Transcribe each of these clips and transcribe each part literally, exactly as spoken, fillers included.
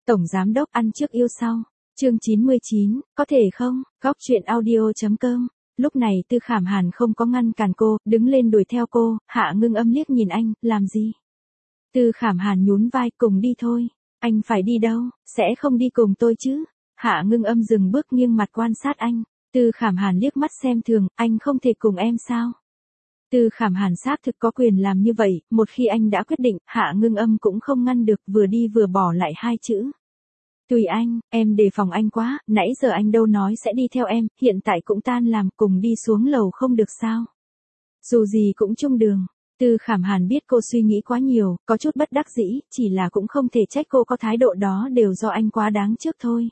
Tổng giám đốc ăn trước yêu sau. Chương chín mươi chín, có thể không? Góc truyện audio.com. Lúc này Tư Khảm Hàn không có ngăn cản cô, đứng lên đuổi theo cô. Hạ Ngưng Âm liếc nhìn anh, làm gì? Tư Khảm Hàn nhún vai, cùng đi thôi. Anh phải đi đâu? Sẽ không đi cùng tôi chứ? Hạ Ngưng Âm dừng bước nghiêng mặt quan sát anh. Tư Khảm Hàn liếc mắt xem thường, anh không thể cùng em sao? Tư Khảm Hàn xác thực có quyền làm như vậy, một khi anh đã quyết định, Hạ Ngưng Âm cũng không ngăn được, vừa đi vừa bỏ lại hai chữ. Tùy anh, em đề phòng anh quá, nãy giờ anh đâu nói sẽ đi theo em, hiện tại cũng tan làm, cùng đi xuống lầu không được sao? Dù gì cũng chung đường. Tư Khảm Hàn biết cô suy nghĩ quá nhiều, có chút bất đắc dĩ, chỉ là cũng không thể trách cô có thái độ đó, đều do anh quá đáng trước thôi.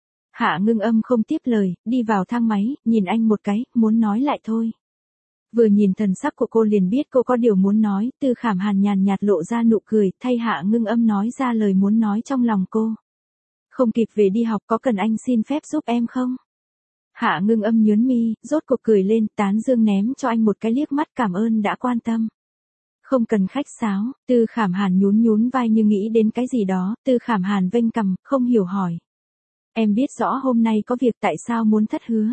Hạ Ngưng Âm không tiếp lời, đi vào thang máy, nhìn anh một cái, muốn nói lại thôi. Vừa nhìn thần sắc của cô liền biết cô có điều muốn nói, Tư Khảm Hàn nhàn nhạt lộ ra nụ cười, thay Hạ Ngưng Âm nói ra lời muốn nói trong lòng cô. Không kịp về đi học, có cần anh xin phép giúp em không? Hạ Ngưng Âm nhướng mi, rốt cuộc cười lên, tán dương ném cho anh một cái liếc mắt cảm ơn đã quan tâm. Không cần khách sáo. Tư Khảm Hàn nhún nhún vai như nghĩ đến cái gì đó, Tư Khảm Hàn vênh cằm, không hiểu hỏi. Em biết rõ hôm nay có việc, tại sao muốn thất hứa?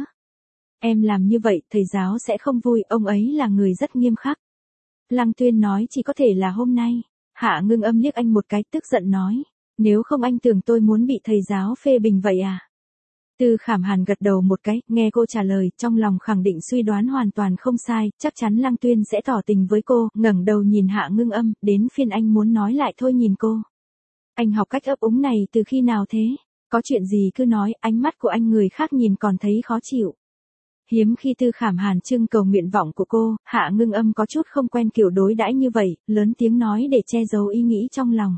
Em làm như vậy, thầy giáo sẽ không vui, ông ấy là người rất nghiêm khắc. Lăng Tuyên nói chỉ có thể là hôm nay. Hạ Ngưng Âm liếc anh một cái, tức giận nói. Nếu không anh tưởng tôi muốn bị thầy giáo phê bình vậy à? Tư Khảm Hàn gật đầu một cái, nghe cô trả lời, trong lòng khẳng định suy đoán hoàn toàn không sai, chắc chắn Lăng Tuyên sẽ tỏ tình với cô, ngẩng đầu nhìn Hạ Ngưng Âm, đến phiên anh muốn nói lại thôi nhìn cô. Anh học cách ấp úng này từ khi nào thế? Có chuyện gì cứ nói, ánh mắt của anh người khác nhìn còn thấy khó chịu. Hiếm khi Tư Khảm Hàn trưng cầu nguyện vọng của cô, Hạ Ngưng Âm có chút không quen kiểu đối đãi như vậy, lớn tiếng nói để che giấu ý nghĩ trong lòng.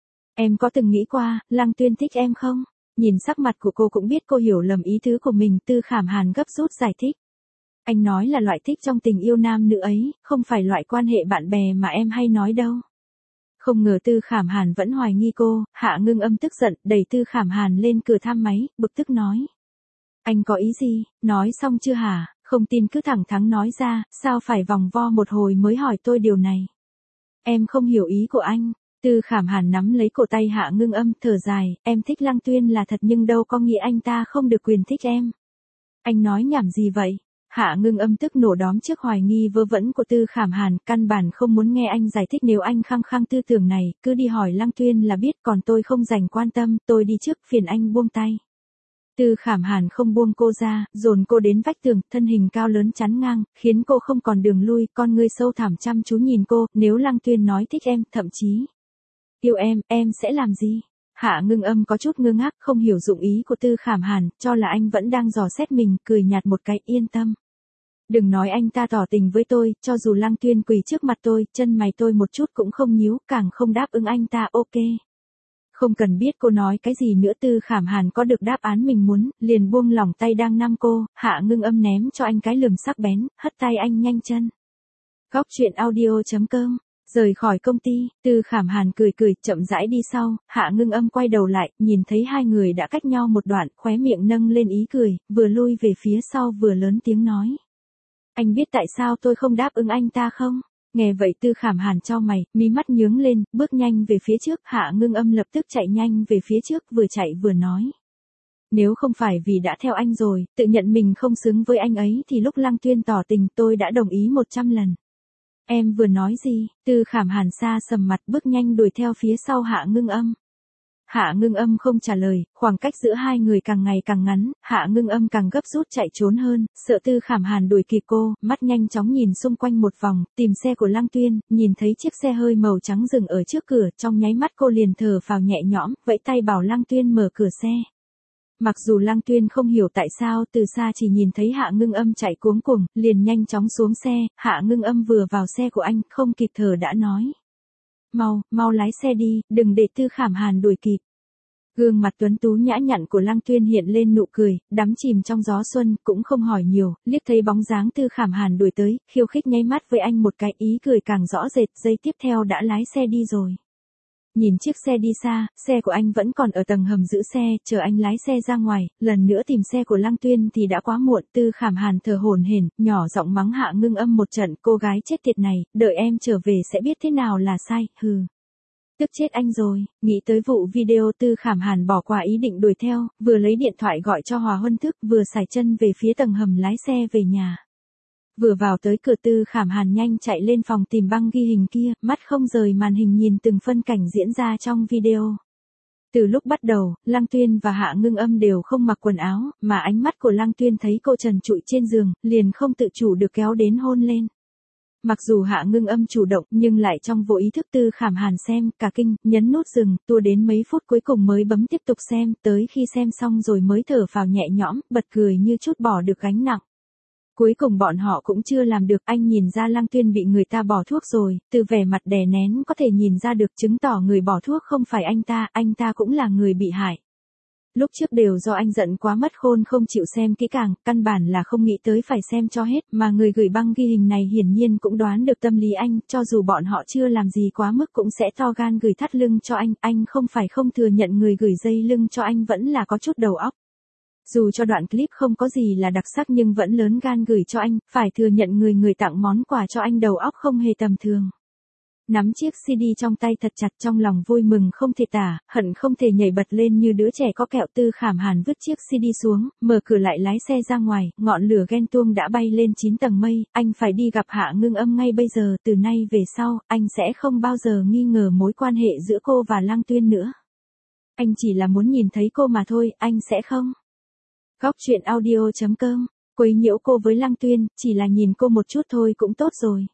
Em có từng nghĩ qua, Lăng Tuyên thích em không? Nhìn sắc mặt của cô cũng biết cô hiểu lầm ý tứ của mình, Tư Khảm Hàn gấp rút giải thích. Anh nói là loại thích trong tình yêu nam nữ ấy, không phải loại quan hệ bạn bè mà em hay nói đâu. Không ngờ Tư Khảm Hàn vẫn hoài nghi cô, Hạ Ngưng Âm tức giận, đẩy Tư Khảm Hàn lên cửa thang máy, bực tức nói. Anh có ý gì, nói xong chưa hả, không tin cứ thẳng thắn nói ra, sao phải vòng vo một hồi mới hỏi tôi điều này. Em không hiểu ý của anh. Tư Khảm Hàn nắm lấy cổ tay Hạ Ngưng Âm, thở dài, em thích Lăng Tuyên là thật nhưng đâu có nghĩa anh ta không được quyền thích em. Anh nói nhảm gì vậy? Hạ Ngưng Âm tức nổ đóm trước hoài nghi vớ vẩn của Tư Khảm Hàn, căn bản không muốn nghe anh giải thích, nếu anh khăng khăng tư tưởng này, cứ đi hỏi Lăng Tuyên là biết, còn tôi không dành quan tâm, tôi đi trước, phiền anh buông tay. Tư Khảm Hàn không buông cô ra, dồn cô đến vách tường, thân hình cao lớn chắn ngang, khiến cô không còn đường lui, con ngươi sâu thẳm chăm chú nhìn cô, nếu Lăng Tuyên nói thích em, thậm chí yêu em, em sẽ làm gì? Hạ Ngưng Âm có chút ngơ ngác, không hiểu dụng ý của Tư Khảm Hàn, cho là anh vẫn đang dò xét mình, cười nhạt một cái, yên tâm. Đừng nói anh ta tỏ tình với tôi, cho dù Lăng Tuyên quỳ trước mặt tôi, chân mày tôi một chút cũng không nhíu, càng không đáp ứng anh ta, ok. Không cần biết cô nói cái gì nữa, Tư Khảm Hàn có được đáp án mình muốn, liền buông lỏng tay đang nắm cô, Hạ Ngưng Âm ném cho anh cái lườm sắc bén, hất tay anh nhanh chân. Góc truyện audio.com. Rời khỏi công ty, Tư Khảm Hàn cười cười, chậm rãi đi sau, Hạ Ngưng Âm quay đầu lại, nhìn thấy hai người đã cách nhau một đoạn, khóe miệng nâng lên ý cười, vừa lui về phía sau vừa lớn tiếng nói. Anh biết tại sao tôi không đáp ứng anh ta không? Nghe vậy Tư Khảm Hàn chau mày, mí mắt nhướng lên, bước nhanh về phía trước, Hạ Ngưng Âm lập tức chạy nhanh về phía trước, vừa chạy vừa nói. Nếu không phải vì đã theo anh rồi, tự nhận mình không xứng với anh ấy thì lúc Lăng Tuyên tỏ tình tôi đã đồng ý một trăm lần. Em vừa nói gì? Tư Khảm Hàn xa sầm mặt, bước nhanh đuổi theo phía sau Hạ Ngưng Âm. Hạ Ngưng Âm không trả lời, khoảng cách giữa hai người càng ngày càng ngắn, Hạ Ngưng Âm càng gấp rút chạy trốn hơn, sợ Tư Khảm Hàn đuổi kịp cô, mắt nhanh chóng nhìn xung quanh một vòng, tìm xe của Lăng Tuyên, nhìn thấy chiếc xe hơi màu trắng dừng ở trước cửa, trong nháy mắt cô liền thở phào nhẹ nhõm, vẫy tay bảo Lăng Tuyên mở cửa xe. Mặc dù Lăng Tuyên không hiểu tại sao, từ xa chỉ nhìn thấy Hạ Ngưng Âm chạy cuống cuồng, liền nhanh chóng xuống xe, Hạ Ngưng Âm vừa vào xe của anh, không kịp thở đã nói. Mau, mau lái xe đi, đừng để Tư Khảm Hàn đuổi kịp. Gương mặt tuấn tú nhã nhặn của Lăng Tuyên hiện lên nụ cười, đắm chìm trong gió xuân, cũng không hỏi nhiều, liếc thấy bóng dáng Tư Khảm Hàn đuổi tới, khiêu khích nháy mắt với anh một cái, ý cười càng rõ rệt, giây tiếp theo đã lái xe đi rồi. Nhìn chiếc xe đi xa, xe của anh vẫn còn ở tầng hầm giữ xe, chờ anh lái xe ra ngoài, lần nữa tìm xe của Lăng Tuyên thì đã quá muộn. Tư Khảm Hàn thở hổn hển, nhỏ giọng mắng Hạ Ngưng Âm một trận, cô gái chết tiệt này, đợi em trở về sẽ biết thế nào là sai, hừ. Tức chết anh rồi, nghĩ tới vụ video Tư Khảm Hàn bỏ qua ý định đuổi theo, vừa lấy điện thoại gọi cho Hòa Huân Thức, vừa sải chân về phía tầng hầm lái xe về nhà. Vừa vào tới cửa Tư Khảm Hàn nhanh chạy lên phòng tìm băng ghi hình kia, mắt không rời màn hình nhìn từng phân cảnh diễn ra trong video. Từ lúc bắt đầu, Lăng Tuyên và Hạ Ngưng Âm đều không mặc quần áo, mà ánh mắt của Lăng Tuyên thấy cô trần trụi trên giường, liền không tự chủ được kéo đến hôn lên. Mặc dù Hạ Ngưng Âm chủ động nhưng lại trong vô ý thức Tư Khảm Hàn xem, cả kinh, nhấn nút dừng, tua đến mấy phút cuối cùng mới bấm tiếp tục xem, tới khi xem xong rồi mới thở phào nhẹ nhõm, bật cười như chút bỏ được gánh nặng. Cuối cùng bọn họ cũng chưa làm được, anh nhìn ra Lăng Tuyên bị người ta bỏ thuốc rồi, từ vẻ mặt đè nén có thể nhìn ra được, chứng tỏ người bỏ thuốc không phải anh ta, anh ta cũng là người bị hại. Lúc trước đều do anh giận quá mất khôn không chịu xem kỹ càng, căn bản là không nghĩ tới phải xem cho hết, mà người gửi băng ghi hình này hiển nhiên cũng đoán được tâm lý anh, cho dù bọn họ chưa làm gì quá mức cũng sẽ to gan gửi thắt lưng cho anh, anh không phải không thừa nhận người gửi dây lưng cho anh vẫn là có chút đầu óc. Dù cho đoạn clip không có gì là đặc sắc nhưng vẫn lớn gan gửi cho anh, phải thừa nhận người người tặng món quà cho anh đầu óc không hề tầm thường. Nắm chiếc xê đê trong tay thật chặt, trong lòng vui mừng không thể tả, hận không thể nhảy bật lên như đứa trẻ có kẹo. Tư Khảm Hàn vứt chiếc xê đê xuống, mở cửa lại lái xe ra ngoài, ngọn lửa ghen tuông đã bay lên chín tầng mây, anh phải đi gặp Hạ Ngưng Âm ngay bây giờ, từ nay về sau, anh sẽ không bao giờ nghi ngờ mối quan hệ giữa cô và Lăng Tuyên nữa. Anh chỉ là muốn nhìn thấy cô mà thôi, anh sẽ không. Góc truyện audio chấm com, quấy nhiễu cô với Lăng Tuyên, chỉ là nhìn cô một chút thôi cũng tốt rồi.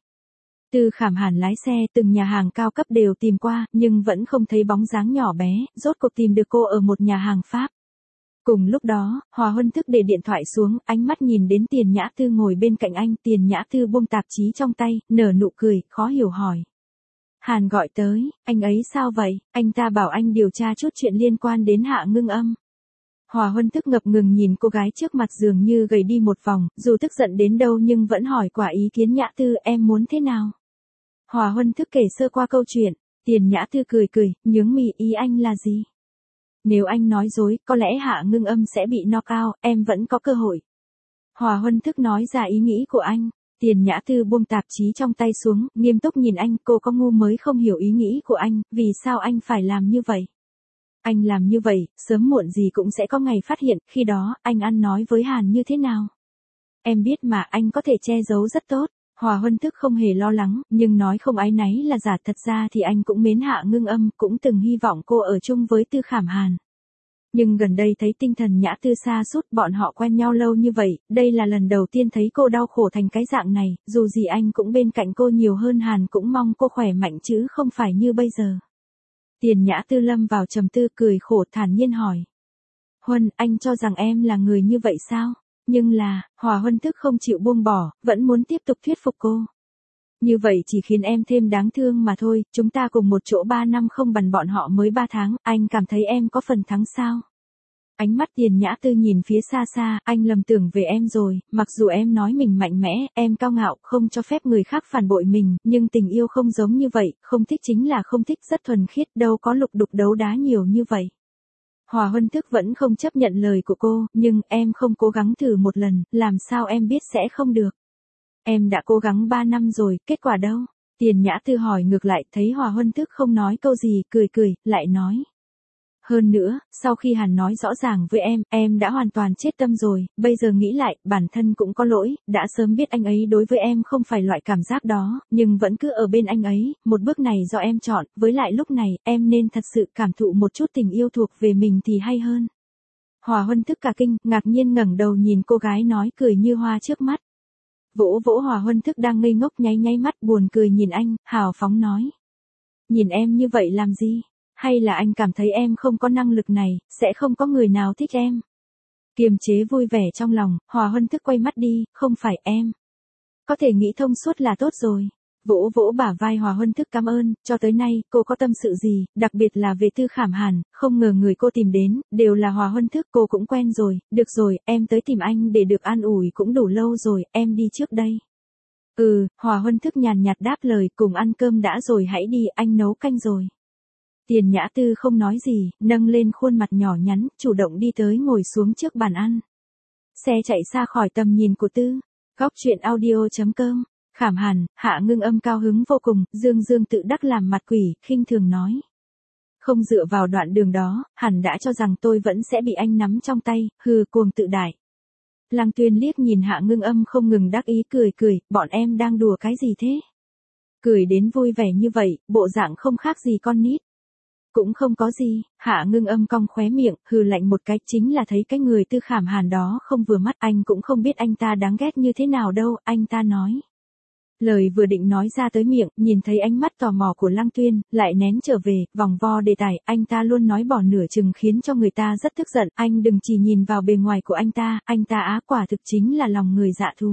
Tư Khảm Hàn lái xe từng nhà hàng cao cấp đều tìm qua, nhưng vẫn không thấy bóng dáng nhỏ bé, rốt cuộc tìm được cô ở một nhà hàng Pháp. Cùng lúc đó, Hòa Huân Thức để điện thoại xuống, ánh mắt nhìn đến Tiền Nhã Tư ngồi bên cạnh anh, Tiền Nhã Tư buông tạp chí trong tay, nở nụ cười, khó hiểu hỏi. Hàn gọi tới, anh ấy sao vậy, anh ta bảo anh điều tra chút chuyện liên quan đến Hạ Ngưng Âm. Hòa Huân Thức ngập ngừng nhìn cô gái trước mặt dường như gầy đi một vòng, dù tức giận đến đâu nhưng vẫn hỏi quả ý kiến Nhã Tư, em muốn thế nào? Hòa Huân Thức kể sơ qua câu chuyện, Tiền Nhã Tư cười cười, nhướng mì, ý anh là gì? Nếu anh nói dối, có lẽ Hạ Ngưng Âm sẽ bị knock out, em vẫn có cơ hội. Hòa Huân Thức nói ra ý nghĩ của anh, Tiền Nhã Tư buông tạp chí trong tay xuống, nghiêm túc nhìn anh, cô có ngu mới không hiểu ý nghĩ của anh, vì sao anh phải làm như vậy? Anh làm như vậy, sớm muộn gì cũng sẽ có ngày phát hiện, khi đó, anh ăn nói với Hàn như thế nào? Em biết mà, anh có thể che giấu rất tốt. Hòa Huân Thức không hề lo lắng, nhưng nói không áy náy là giả, thật ra thì anh cũng mến Hạ Ngưng Âm, cũng từng hy vọng cô ở chung với Tư Khảm Hàn. Nhưng gần đây thấy tinh thần Nhã Tư sa sút, bọn họ quen nhau lâu như vậy, đây là lần đầu tiên thấy cô đau khổ thành cái dạng này, dù gì anh cũng bên cạnh cô nhiều hơn Hàn, cũng mong cô khỏe mạnh chứ không phải như bây giờ. Tiền Nhã Tư lâm vào trầm tư, cười khổ thản nhiên hỏi. Huân, anh cho rằng em là người như vậy sao? Nhưng là, Hòa Huân Thức không chịu buông bỏ, vẫn muốn tiếp tục thuyết phục cô. Như vậy chỉ khiến em thêm đáng thương mà thôi, chúng ta cùng một chỗ ba năm không bằng bọn họ mới ba tháng, anh cảm thấy em có phần thắng sao? Ánh mắt Tiền Nhã Tư nhìn phía xa xa, anh lầm tưởng về em rồi, mặc dù em nói mình mạnh mẽ, em cao ngạo, không cho phép người khác phản bội mình, nhưng tình yêu không giống như vậy, không thích chính là không thích, rất thuần khiết, đâu có lục đục đấu đá nhiều như vậy. Hòa Huân Thức vẫn không chấp nhận lời của cô, nhưng em không cố gắng thử một lần, làm sao em biết sẽ không được. Em đã cố gắng ba năm rồi, kết quả đâu? Tiền Nhã Tư hỏi ngược lại, thấy Hòa Huân Thức không nói câu gì, cười cười, lại nói. Hơn nữa, sau khi Hàn nói rõ ràng với em, em đã hoàn toàn chết tâm rồi, bây giờ nghĩ lại, bản thân cũng có lỗi, đã sớm biết anh ấy đối với em không phải loại cảm giác đó, nhưng vẫn cứ ở bên anh ấy, một bước này do em chọn, với lại lúc này, em nên thật sự cảm thụ một chút tình yêu thuộc về mình thì hay hơn. Hòa Huân Thức cả kinh, ngạc nhiên ngẩng đầu nhìn cô gái nói cười như hoa trước mắt. Vỗ vỗ Hòa Huân Thức đang ngây ngốc nháy nháy mắt buồn cười nhìn anh, hào phóng nói. Nhìn em như vậy làm gì? Hay là anh cảm thấy em không có năng lực này, sẽ không có người nào thích em? Kiềm chế vui vẻ trong lòng, Hòa Huân Thức quay mắt đi, không phải em. Có thể nghĩ thông suốt là tốt rồi. Vỗ vỗ bả vai Hòa Huân Thức cảm ơn, cho tới nay, cô có tâm sự gì, đặc biệt là về Tư Khảm Hàn, không ngờ người cô tìm đến, đều là Hòa Huân Thức, cô cũng quen rồi, được rồi, em tới tìm anh để được an ủi cũng đủ lâu rồi, em đi trước đây. Ừ, Hòa Huân Thức nhàn nhạt đáp lời, cùng ăn cơm đã rồi hãy đi, anh nấu canh rồi. Tiền Nhã Tư không nói gì, nâng lên khuôn mặt nhỏ nhắn, chủ động đi tới ngồi xuống trước bàn ăn. Xe chạy xa khỏi tầm nhìn của Tư. Góc truyện audio chấm com. Khảm Hàn, Hạ Ngưng Âm cao hứng vô cùng, dương dương tự đắc làm mặt quỷ, khinh thường nói. Không dựa vào đoạn đường đó, hẳn đã cho rằng tôi vẫn sẽ bị anh nắm trong tay, hừ cuồng tự đại. Lăng Tuyên liếc nhìn Hạ Ngưng Âm không ngừng đắc ý cười cười, bọn em đang đùa cái gì thế? Cười đến vui vẻ như vậy, bộ dạng không khác gì con nít. Cũng không có gì, Hạ Ngưng Âm cong khóe miệng, hừ lạnh một cái, chính là thấy cái người Tư Khảm Hàn đó không vừa mắt, anh cũng không biết anh ta đáng ghét như thế nào đâu, anh ta nói. Lời vừa định nói ra tới miệng, nhìn thấy ánh mắt tò mò của Lăng Tuyên, lại nén trở về, vòng vo đề tài, anh ta luôn nói bỏ nửa chừng khiến cho người ta rất tức giận, anh đừng chỉ nhìn vào bề ngoài của anh ta, anh ta á quả thực chính là lòng người dạ thú.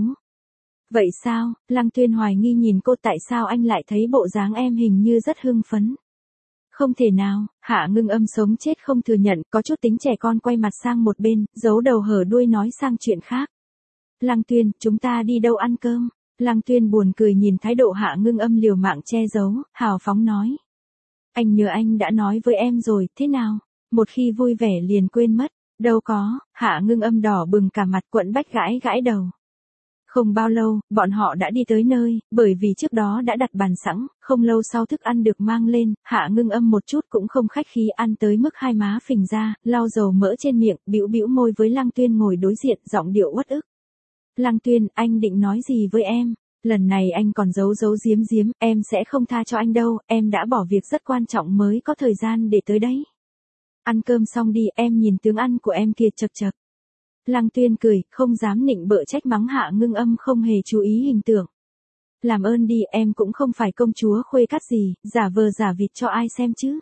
Vậy sao, Lăng Tuyên hoài nghi nhìn cô, tại sao anh lại thấy bộ dáng em hình như rất hưng phấn? Không thể nào, Hạ Ngưng Âm sống chết không thừa nhận, có chút tính trẻ con quay mặt sang một bên, giấu đầu hở đuôi nói sang chuyện khác. Lăng Tuyên, chúng ta đi đâu ăn cơm? Lăng Tuyên buồn cười nhìn thái độ Hạ Ngưng Âm liều mạng che giấu, hào phóng nói. Anh nhớ anh đã nói với em rồi, thế nào? Một khi vui vẻ liền quên mất. Đâu có, Hạ Ngưng Âm đỏ bừng cả mặt, quẫn bách gãi gãi đầu. Không bao lâu, bọn họ đã đi tới nơi, bởi vì trước đó đã đặt bàn sẵn, không lâu sau thức ăn được mang lên, Hạ Ngưng Âm một chút cũng không khách khí ăn tới mức hai má phình ra, lau dầu mỡ trên miệng, bĩu bĩu môi với Lăng Tuyên ngồi đối diện, giọng điệu uất ức. Lăng Tuyên, anh định nói gì với em? Lần này anh còn giấu giấu giếm giếm, em sẽ không tha cho anh đâu, em đã bỏ việc rất quan trọng mới có thời gian để tới đấy. Ăn cơm xong đi, em nhìn tướng ăn của em kìa, chật chật. Lăng Tuyên cười, không dám nịnh bợ trách mắng Hạ Ngưng Âm không hề chú ý hình tượng. Làm ơn đi, em cũng không phải công chúa khuê cắt gì, giả vờ giả vịt cho ai xem chứ.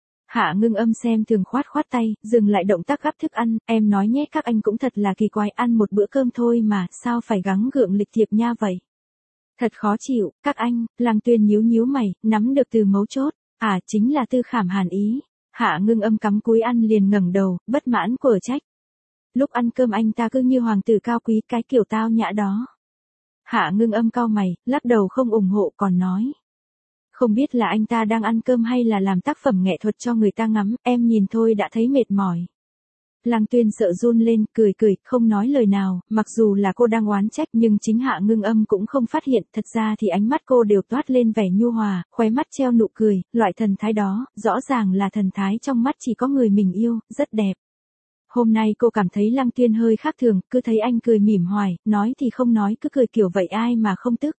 Hạ Ngưng Âm xem thường khoát khoát tay, dừng lại động tác gắp thức ăn, em nói nhé, các anh cũng thật là kỳ quái, ăn một bữa cơm thôi mà, sao phải gắng gượng lịch thiệp nha vậy. Thật khó chịu, các anh. Lăng Tuyên nhíu nhíu mày, nắm được từ mấu chốt, à chính là Tư Khảm Hàn ý. Hạ Ngưng Âm cắm cúi ăn liền ngẩng đầu, bất mãn quở trách. Lúc ăn cơm anh ta cứ như hoàng tử cao quý, cái kiểu tao nhã đó. Hạ Ngưng Âm cau mày, lắc đầu không ủng hộ, còn nói. Không biết là anh ta đang ăn cơm hay là làm tác phẩm nghệ thuật cho người ta ngắm, em nhìn thôi đã thấy mệt mỏi. Lăng Tuyên sợ run lên, cười cười, không nói lời nào, mặc dù là cô đang oán trách nhưng chính Hạ Ngưng Âm cũng không phát hiện, thật ra thì ánh mắt cô đều toát lên vẻ nhu hòa, khóe mắt treo nụ cười, loại thần thái đó, rõ ràng là thần thái trong mắt chỉ có người mình yêu, rất đẹp. Hôm nay cô cảm thấy Lăng Tuyên hơi khác thường, cứ thấy anh cười mỉm hoài, nói thì không nói, cứ cười kiểu vậy ai mà không tức.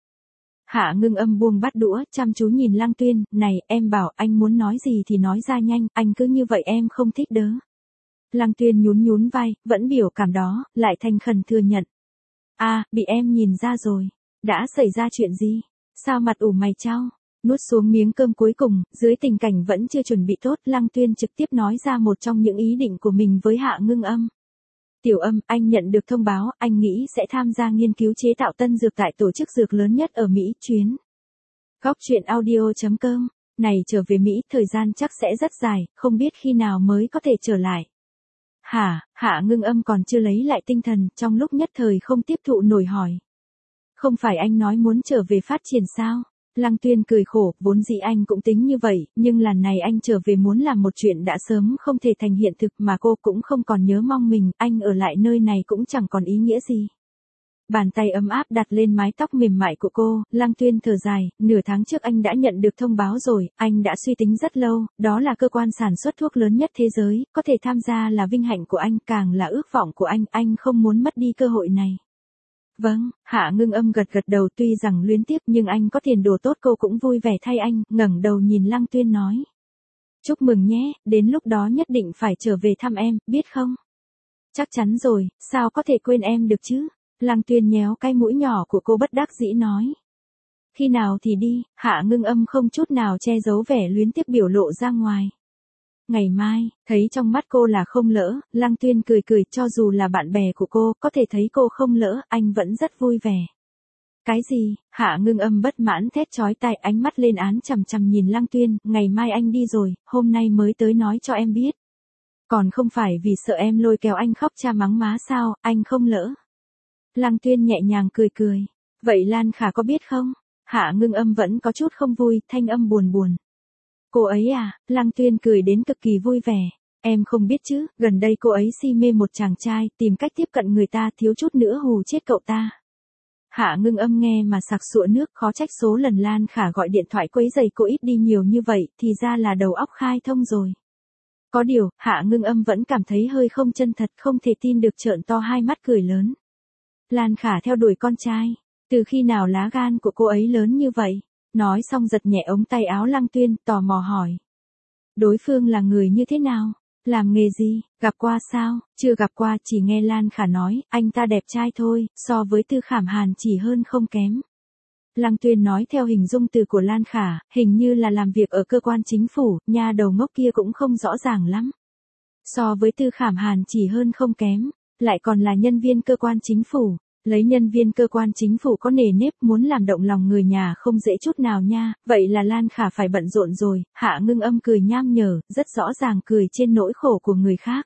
Hạ Ngưng Âm buông bát đũa, chăm chú nhìn Lăng Tuyên, này, em bảo anh muốn nói gì thì nói ra nhanh, anh cứ như vậy em không thích đớ. Lăng Tuyên nhún nhún vai, vẫn biểu cảm đó, lại thành khẩn thừa nhận. À, bị em nhìn ra rồi. Đã xảy ra chuyện gì? Sao mặt ủ mày chau? Nuốt xuống miếng cơm cuối cùng, dưới tình cảnh vẫn chưa chuẩn bị tốt, Lăng Tuyên trực tiếp nói ra một trong những ý định của mình với Hạ Ngưng Âm. Tiểu Âm, anh nhận được thông báo, anh nghĩ sẽ tham gia nghiên cứu chế tạo tân dược tại tổ chức dược lớn nhất ở Mỹ, chuyến. Góc truyện audio chấm com. Này trở về Mỹ, thời gian chắc sẽ rất dài, không biết khi nào mới có thể trở lại. Hả, Hạ Ngưng Âm còn chưa lấy lại tinh thần, trong lúc nhất thời không tiếp thụ nổi hỏi. Không phải anh nói muốn trở về phát triển sao? Lăng Tuyên cười khổ, vốn dĩ anh cũng tính như vậy, nhưng lần này anh trở về muốn làm một chuyện đã sớm không thể thành hiện thực mà cô cũng không còn nhớ mong mình, anh ở lại nơi này cũng chẳng còn ý nghĩa gì. Bàn tay ấm áp đặt lên mái tóc mềm mại của cô, Lăng Tuyên thở dài, nửa tháng trước anh đã nhận được thông báo rồi, anh đã suy tính rất lâu, đó là cơ quan sản xuất thuốc lớn nhất thế giới, có thể tham gia là vinh hạnh của anh, càng là ước vọng của anh, anh không muốn mất đi cơ hội này. Vâng, Hạ Ngưng Âm gật gật đầu, tuy rằng luyến tiếc nhưng anh có tiền đồ tốt, cô cũng vui vẻ thay anh, ngẩng đầu nhìn Lăng Tuyên nói. Chúc mừng nhé, đến lúc đó nhất định phải trở về thăm em, biết không? Chắc chắn rồi, sao có thể quên em được chứ? Lăng Tuyên nhéo cái mũi nhỏ của cô bất đắc dĩ nói. Khi nào thì đi, Hạ Ngưng Âm không chút nào che giấu vẻ luyến tiếc biểu lộ ra ngoài. Ngày mai, thấy trong mắt cô là không lỡ, Lăng Tuyên cười cười, cho dù là bạn bè của cô, có thể thấy cô không lỡ, anh vẫn rất vui vẻ. Cái gì? Hạ Ngưng Âm bất mãn thét chói tai, ánh mắt lên án chằm chằm nhìn Lăng Tuyên, ngày mai anh đi rồi, hôm nay mới tới nói cho em biết. Còn không phải vì sợ em lôi kéo anh khóc cha mắng má sao, anh không lỡ. Lăng Tuyên nhẹ nhàng cười cười. Vậy Lan Khả có biết không? Hạ Ngưng Âm vẫn có chút không vui, thanh âm buồn buồn. Cô ấy à? Lăng Tuyên cười đến cực kỳ vui vẻ. Em không biết chứ, gần đây cô ấy si mê một chàng trai, tìm cách tiếp cận người ta, thiếu chút nữa hù chết cậu ta. Hạ Ngưng Âm nghe mà sặc sụa nước, khó trách số lần Lan Khả gọi điện thoại quấy rầy cô ít đi nhiều như vậy, thì ra là đầu óc khai thông rồi. Có điều, Hạ Ngưng Âm vẫn cảm thấy hơi không chân thật, không thể tin được, trợn to hai mắt cười lớn. Lan Khả theo đuổi con trai, từ khi nào lá gan của cô ấy lớn như vậy? Nói xong giật nhẹ ống tay áo Lăng Tuyên, tò mò hỏi. Đối phương là người như thế nào? Làm nghề gì? Gặp qua sao? Chưa gặp qua, chỉ nghe Lan Khả nói, anh ta đẹp trai thôi, so với Tư Khảm Hàn chỉ hơn không kém. Lăng Tuyên nói theo hình dung từ của Lan Khả, hình như là làm việc ở cơ quan chính phủ, nha đầu ngốc kia cũng không rõ ràng lắm. So với Tư Khảm Hàn chỉ hơn không kém, lại còn là nhân viên cơ quan chính phủ. Lấy nhân viên cơ quan chính phủ có nề nếp, muốn làm động lòng người nhà không dễ chút nào nha, vậy là Lan Khả phải bận rộn rồi. Hạ Ngưng Âm cười nham nhở, rất rõ ràng cười trên nỗi khổ của người khác.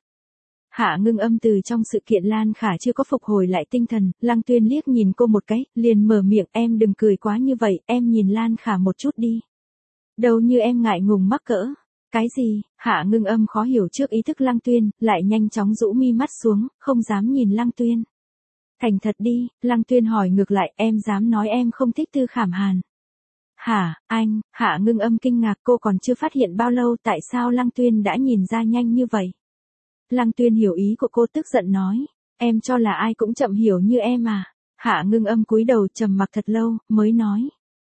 Hạ Ngưng Âm từ trong sự kiện Lan Khả chưa có phục hồi lại tinh thần, Lăng Tuyên liếc nhìn cô một cái, liền mở miệng, em đừng cười quá như vậy, em nhìn Lan Khả một chút đi. Đâu như em ngại ngùng mắc cỡ. Cái gì? Hạ Ngưng Âm khó hiểu trước ý thức Lăng Tuyên, lại nhanh chóng rũ mi mắt xuống, không dám nhìn Lăng Tuyên. Thành thật đi, Lăng Tuyên hỏi ngược lại, em dám nói em không thích Tư Khảm Hàn. Hả, anh? Hạ Ngưng Âm kinh ngạc, cô còn chưa phát hiện bao lâu, tại sao Lăng Tuyên đã nhìn ra nhanh như vậy? Lăng Tuyên hiểu ý của cô, tức giận nói, em cho là ai cũng chậm hiểu như em à? Hạ Ngưng Âm cúi đầu trầm mặc thật lâu, mới nói.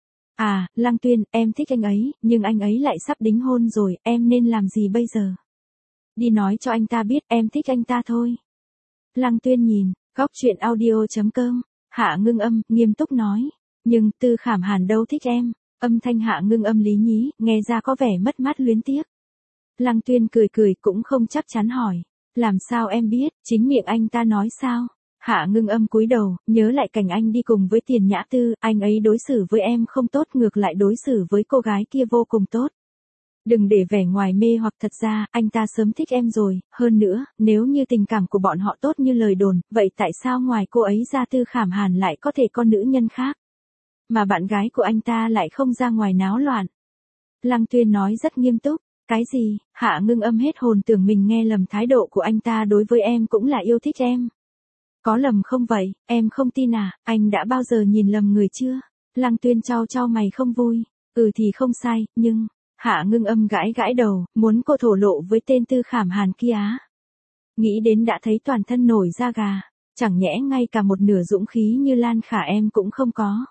À, Lăng Tuyên, em thích anh ấy, nhưng anh ấy lại sắp đính hôn rồi, em nên làm gì bây giờ? Đi nói cho anh ta biết em thích anh ta thôi. Lăng Tuyên nhìn. Góc truyện audio chấm com, Hạ Ngưng Âm, nghiêm túc nói. Nhưng, Tư Khảm Hàn đâu thích em. Âm thanh Hạ Ngưng Âm lý nhí, nghe ra có vẻ mất mát luyến tiếc. Lăng Tuyên cười cười cũng không chắc chắn hỏi. Làm sao em biết, chính miệng anh ta nói sao? Hạ Ngưng Âm cúi đầu, nhớ lại cảnh anh đi cùng với Tiền Nhã Tư, anh ấy đối xử với em không tốt, ngược lại đối xử với cô gái kia vô cùng tốt. Đừng để vẻ ngoài mê hoặc, thật ra, anh ta sớm thích em rồi, hơn nữa, nếu như tình cảm của bọn họ tốt như lời đồn, vậy tại sao ngoài cô ấy ra Tư Khảm Hàn lại có thể có nữ nhân khác? Mà bạn gái của anh ta lại không ra ngoài náo loạn. Lăng Tuyên nói rất nghiêm túc, cái gì? Hạ Ngưng Âm hết hồn, tưởng mình nghe lầm, thái độ của anh ta đối với em cũng là yêu thích em. Có lầm không vậy, em không tin à, anh đã bao giờ nhìn lầm người chưa? Lăng Tuyên chau chau mày không vui, ừ thì không sai, nhưng... Hạ Ngưng Âm gãi gãi đầu, muốn cô thổ lộ với tên Tư Khảm Hàn kia á. Nghĩ đến đã thấy toàn thân nổi da gà, chẳng nhẽ ngay cả một nửa dũng khí như Lan Khả em cũng không có.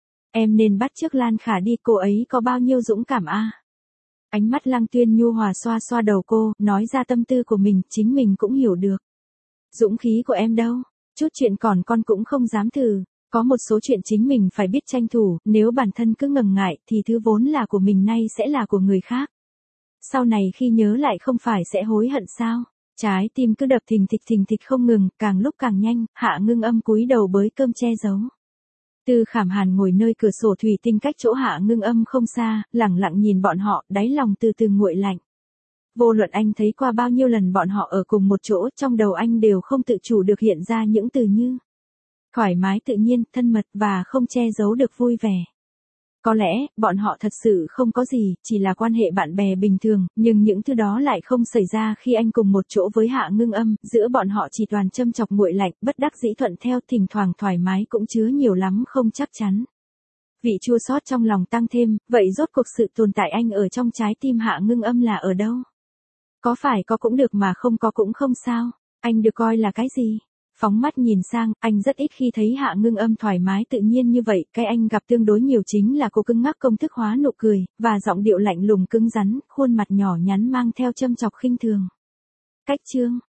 Em nên bắt chước Lan Khả đi, cô ấy có bao nhiêu dũng cảm a? Ánh mắt Lăng Tuyên nhu hòa xoa xoa đầu cô, nói ra tâm tư của mình, chính mình cũng hiểu được. Dũng khí của em đâu? Chút chuyện còn con cũng không dám thử. Có một số chuyện chính mình phải biết tranh thủ, nếu bản thân cứ ngần ngại thì thứ vốn là của mình nay sẽ là của người khác. Sau này khi nhớ lại không phải sẽ hối hận sao? Trái tim cứ đập thình thịch thình thịch không ngừng, càng lúc càng nhanh. Hạ Ngưng Âm cúi đầu bới cơm che giấu. Tư Khảm Hàn ngồi nơi cửa sổ thủy tinh cách chỗ Hạ Ngưng Âm không xa, lẳng lặng nhìn bọn họ, đáy lòng từ từ nguội lạnh. Vô luận anh thấy qua bao nhiêu lần bọn họ ở cùng một chỗ, trong đầu anh đều không tự chủ được hiện ra những từ như thoải mái, tự nhiên, thân mật và không che giấu được vui vẻ. Có lẽ, bọn họ thật sự không có gì, chỉ là quan hệ bạn bè bình thường, nhưng những thứ đó lại không xảy ra khi anh cùng một chỗ với Hạ Ngưng Âm, giữa bọn họ chỉ toàn châm chọc nguội lạnh, bất đắc dĩ thuận theo, thỉnh thoảng thoải mái cũng chứa nhiều lắm không chắc chắn. Vị chua xót trong lòng tăng thêm, vậy rốt cuộc sự tồn tại anh ở trong trái tim Hạ Ngưng Âm là ở đâu? Có phải có cũng được mà không có cũng không sao, anh được coi là cái gì? Phóng mắt nhìn sang, anh rất ít khi thấy Hạ Ngưng Âm thoải mái tự nhiên như vậy, cái anh gặp tương đối nhiều chính là cô cứng ngắc công thức hóa nụ cười, và giọng điệu lạnh lùng cứng rắn, khuôn mặt nhỏ nhắn mang theo châm chọc khinh thường. Cách chương